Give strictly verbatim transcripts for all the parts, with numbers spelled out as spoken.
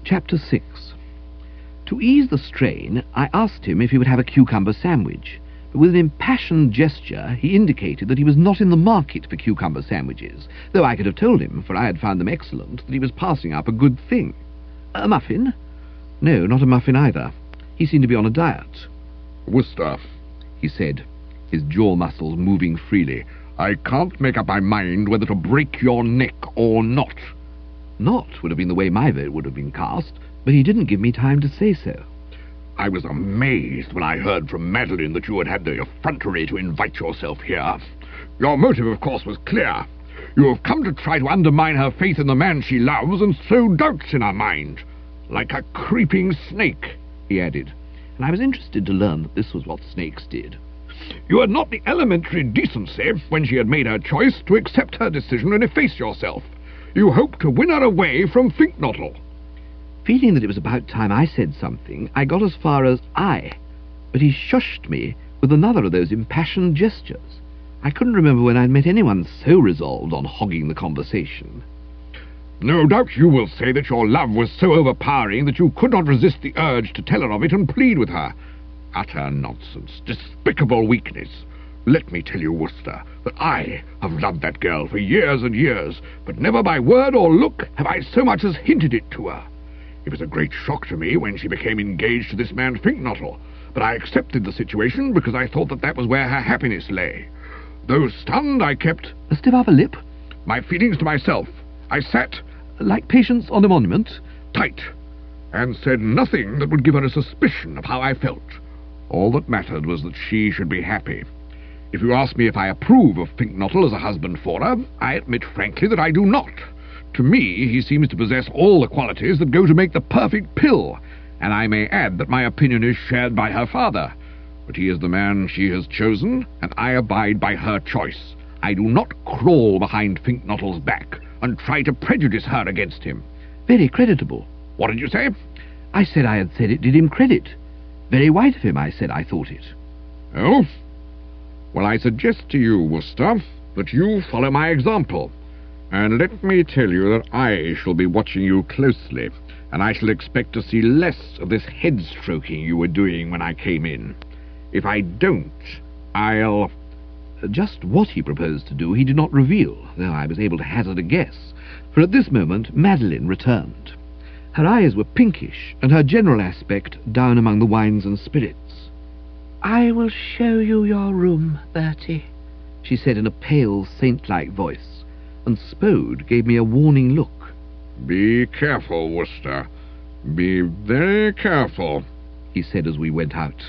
Chapter six. To ease the strain, I asked him if he would have a cucumber sandwich, but with an impassioned gesture he indicated that he was not in the market for cucumber sandwiches, though I could have told him, for I had found them excellent, that he was passing up a good thing. A muffin? No, not a muffin either. He seemed to be on a diet. "Wooster," he said, his jaw muscles moving freely, "I can't make up my mind whether to break your neck or not." Not would have been the way my vote would have been cast, but he didn't give me time to say so. "I was amazed when I heard from Madeline that you had had the effrontery to invite yourself here. Your motive, of course, was clear. You have come to try to undermine her faith in the man she loves and sow doubts in her mind. Like a creeping snake," he added, and I was interested to learn that this was what snakes did. "You had not the elementary decency, when she had made her choice, to accept her decision and efface yourself. You hoped to win her away from Finknottle." Feeling that it was about time I said something, I got as far as I, but he shushed me with another of those impassioned gestures. I couldn't remember when I'd met anyone so resolved on hogging the conversation. "No doubt you will say that your love was so overpowering that you could not resist the urge to tell her of it and plead with her. Utter nonsense, despicable weakness. Let me tell you, Wooster, that I have loved that girl for years and years, but never by word or look have I so much as hinted it to her. It was a great shock to me when she became engaged to this man Finknottle, but I accepted the situation because I thought that that was where her happiness lay. Though stunned, I kept a stiff upper lip, my feelings to myself. I sat, like Patience on a monument, tight, and said nothing that would give her a suspicion of how I felt. All that mattered was that she should be happy. If you ask me if I approve of Finknottle as a husband for her, I admit frankly that I do not. To me, he seems to possess all the qualities that go to make the perfect pill, and I may add that my opinion is shared by her father. But he is the man she has chosen, and I abide by her choice. I do not crawl behind Finknottle's back and try to prejudice her against him." Very creditable. "What did you say?" I said I had said it did him credit. Very white of him, I said I thought it. "Oh? Well, I suggest to you, Wooster, that you follow my example. And let me tell you that I shall be watching you closely, and I shall expect to see less of this head-stroking you were doing when I came in. If I don't, I'll—" Just what he proposed to do he did not reveal, though I was able to hazard a guess, for at this moment Madeline returned. Her eyes were pinkish, and her general aspect down among the wines and spirits. "I will show you your room, Bertie," she said in a pale, saint-like voice, and Spode gave me a warning look. "Be careful, Wooster. Be very careful," he said as we went out.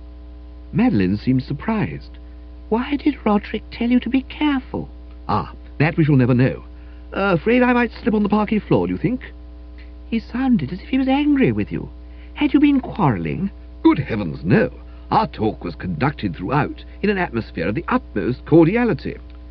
Madeline seemed surprised. "Why did Roderick tell you to be careful?" "Ah, that we shall never know. Uh, afraid I might slip on the parquet floor, do you think?" "He sounded as if he was angry with you. Had you been quarrelling?" "Good heavens, no. Our talk was conducted throughout in an atmosphere of the utmost cordiality."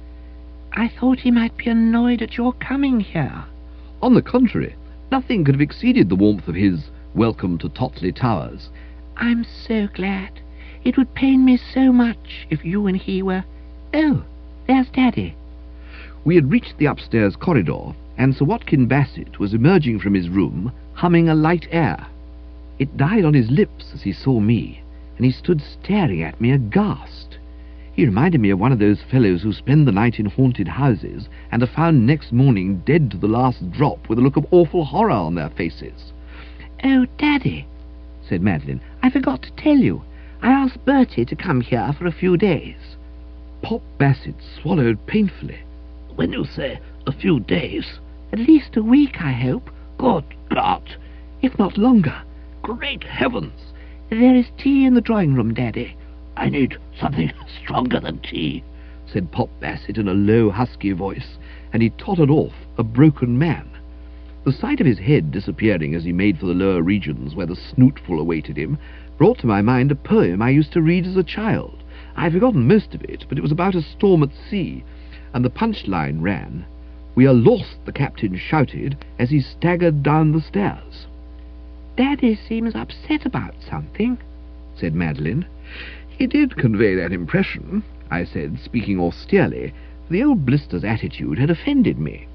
"I thought he might be annoyed at your coming here." "On the contrary, nothing could have exceeded the warmth of his welcome to Totley Towers." "I'm so glad. It would pain me so much if you and he were... Oh, there's Daddy." We had reached the upstairs corridor, and Sir Watkin Bassett was emerging from his room, humming a light air. It died on his lips as he saw me, and he stood staring at me aghast. He reminded me of one of those fellows who spend the night in haunted houses and are found next morning dead to the last drop with a look of awful horror on their faces. "Oh, Daddy," said Madeline, "I forgot to tell you. I asked Bertie to come here for a few days." Pop Bassett swallowed painfully. "When you say a few days, at least a week, I hope." "Good God! If not longer." "Great heavens!" "There is tea in the drawing-room, Daddy." "I need something stronger than tea," said Pop Bassett in a low, husky voice, and he tottered off, a broken man. The sight of his head disappearing as he made for the lower regions where the snootful awaited him brought to my mind a poem I used to read as a child. I have forgotten most of it, but it was about a storm at sea, and the punchline ran, "We are lost," the captain shouted as he staggered down the stairs. "Daddy seems upset about something," said Madeline. "He did convey that impression," I said, speaking austerely, for the old blister's attitude had offended me.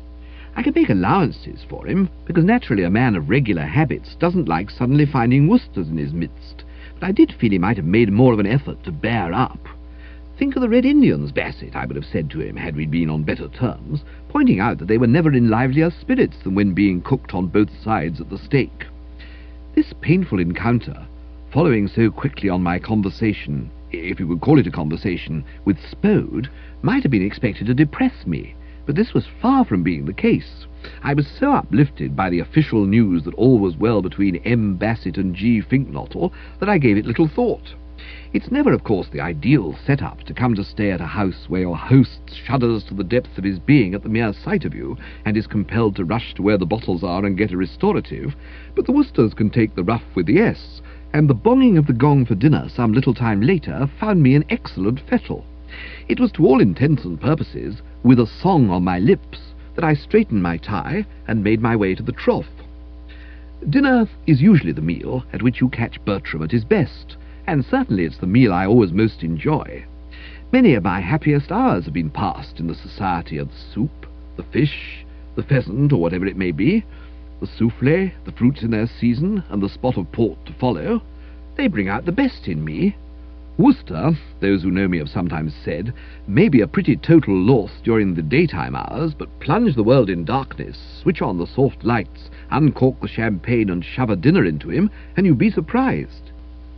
I could make allowances for him, because naturally a man of regular habits doesn't like suddenly finding Worcesters in his midst, but I did feel he might have made more of an effort to bear up. "Think of the Red Indians, Bassett," I would have said to him had we been on better terms, pointing out that they were never in livelier spirits than when being cooked on both sides at the stake. This painful encounter, following so quickly on my conversation, if you could call it a conversation, with Spode, might have been expected to depress me, but this was far from being the case. I was so uplifted by the official news that all was well between M. Bassett and G. Finknottle that I gave it little thought. It's never, of course, the ideal set-up to come to stay at a house where your host shudders to the depths of his being at the mere sight of you, and is compelled to rush to where the bottles are and get a restorative, but the Worcesters can take the rough with the S, and the bonging of the gong for dinner some little time later found me an excellent fettle. It was to all intents and purposes with a song on my lips that I straightened my tie and made my way to the trough. Dinner is usually the meal at which you catch Bertram at his best, and certainly it's the meal I always most enjoy. Many of my happiest hours have been passed in the society of the soup, the fish, the pheasant, or whatever it may be, the souffle, the fruits in their season, and the spot of port to follow. They bring out the best in me. Worcester, those who know me have sometimes said, may be a pretty total loss during the daytime hours, but plunge the world in darkness, switch on the soft lights, uncork the champagne and shove a dinner into him, and you'd be surprised.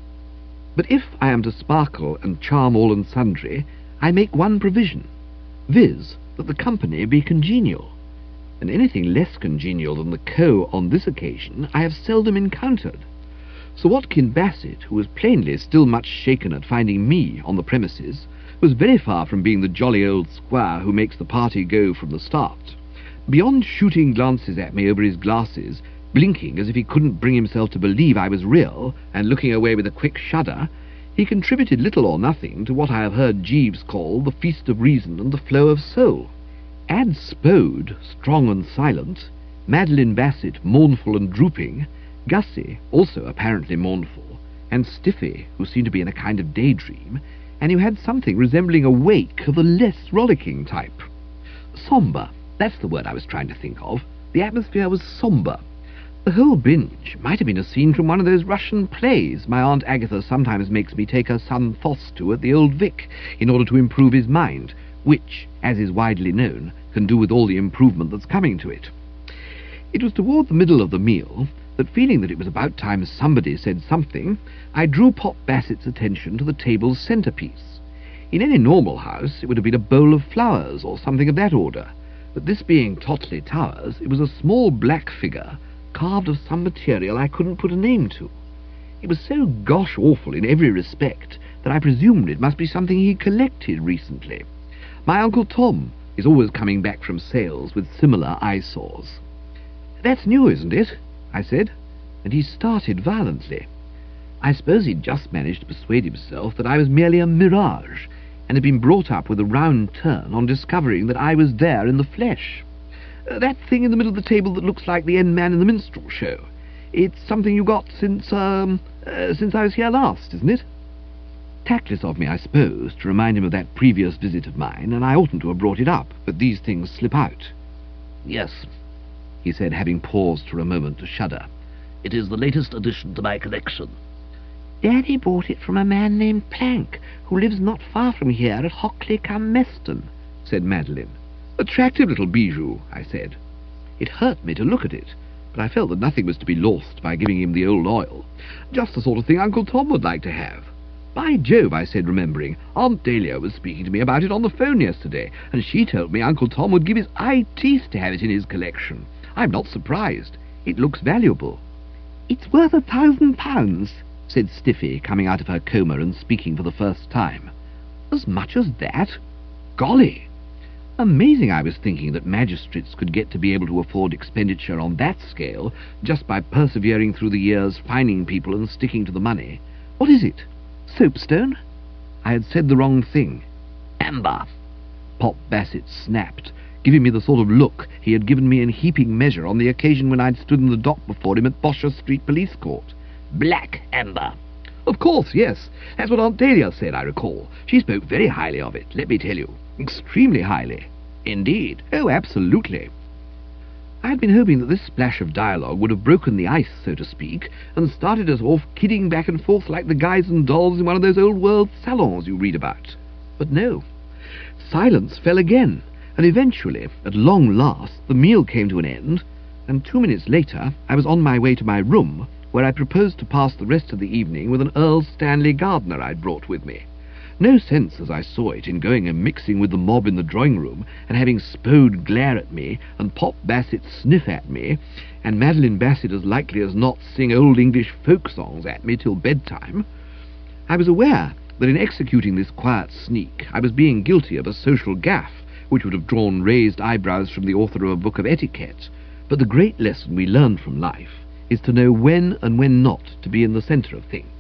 But if I am to sparkle and charm all and sundry, I make one provision, viz. That the company be congenial, and anything less congenial than the co on this occasion I have seldom encountered. Sir Watkin Bassett, who was plainly still much shaken at finding me on the premises, was very far from being the jolly old squire who makes the party go from the start. Beyond shooting glances at me over his glasses, blinking as if he couldn't bring himself to believe I was real, and looking away with a quick shudder, he contributed little or nothing to what I have heard Jeeves call the feast of reason and the flow of soul. Add Spode, strong and silent, Madeline Bassett, mournful and drooping, Gussie, also apparently mournful, and Stiffy, who seemed to be in a kind of daydream, and you had something resembling a wake of the less rollicking type. Sombre, that's the word I was trying to think of. The atmosphere was sombre. The whole binge might have been a scene from one of those Russian plays my Aunt Agatha sometimes makes me take her son Thos to at the Old Vic, in order to improve his mind, which, as is widely known, can do with all the improvement that's coming to it. It was toward the middle of the meal that, feeling that it was about time somebody said something, I drew Pop Bassett's attention to the table's centrepiece. In any normal house it would have been a bowl of flowers or something of that order, but this being Totley Towers, it was a small black figure carved of some material I couldn't put a name to. It was so gosh awful in every respect that I presumed it must be something he collected recently. My Uncle Tom is always coming back from sales with similar eyesores. "That's new, isn't it?" I said, and he started violently. I suppose he'd just managed to persuade himself that I was merely a mirage, and had been brought up with a round turn on discovering that I was there in the flesh. Uh, that thing in the middle of the table that looks like the end man in the minstrel show. It's something you got since, um, uh, since I was here last, isn't it? Tactless of me, I suppose, to remind him of that previous visit of mine, and I oughtn't to have brought it up, but these things slip out. Yes, he said, having paused for a moment to shudder. it is the latest addition to my collection. Daddy bought it from a man named Plank, who lives not far from here at Hockley-cum-Meston, said Madeline. Attractive little bijou, I said. It hurt me to look at it, but I felt that nothing was to be lost by giving him the old oil. Just the sort of thing Uncle Tom would like to have. By Jove, I said, remembering, Aunt Dahlia was speaking to me about it on the phone yesterday, and she told me Uncle Tom would give his eye teeth to have it in his collection. I'm not surprised. It looks valuable. "It's worth a thousand pounds," said Stiffy, coming out of her coma and speaking for the first time. As much as that? Golly! Amazing, I was thinking, that magistrates could get to be able to afford expenditure on that scale just by persevering through the years, fining people and sticking to the money. What is it? Soapstone? I had said the wrong thing. Amber. Pop Bassett snapped, giving me the sort of look he had given me in heaping measure on the occasion when I'd stood in the dock before him at Bosher Street Police Court. Black amber. Of course, yes. That's what Aunt Dahlia said, I recall. She spoke very highly of it, let me tell you. Extremely highly. Indeed. Oh, absolutely. I had been hoping that this splash of dialogue would have broken the ice, so to speak, and started us off kidding back and forth like the guys and dolls in one of those old-world salons you read about. But no. Silence fell again, and eventually, at long last, the meal came to an end, and two minutes later I was on my way to my room, where I proposed to pass the rest of the evening with an Earl Stanley Gardner I'd brought with me. No sense, as I saw it, in going and mixing with the mob in the drawing-room, and having Spode glare at me, and Pop Bassett sniff at me, and Madeline Bassett as likely as not sing old English folk songs at me till bedtime. I was aware that in executing this quiet sneak I was being guilty of a social gaffe, which would have drawn raised eyebrows from the author of a book of etiquette. But the great lesson we learn from life is to know when and when not to be in the centre of things.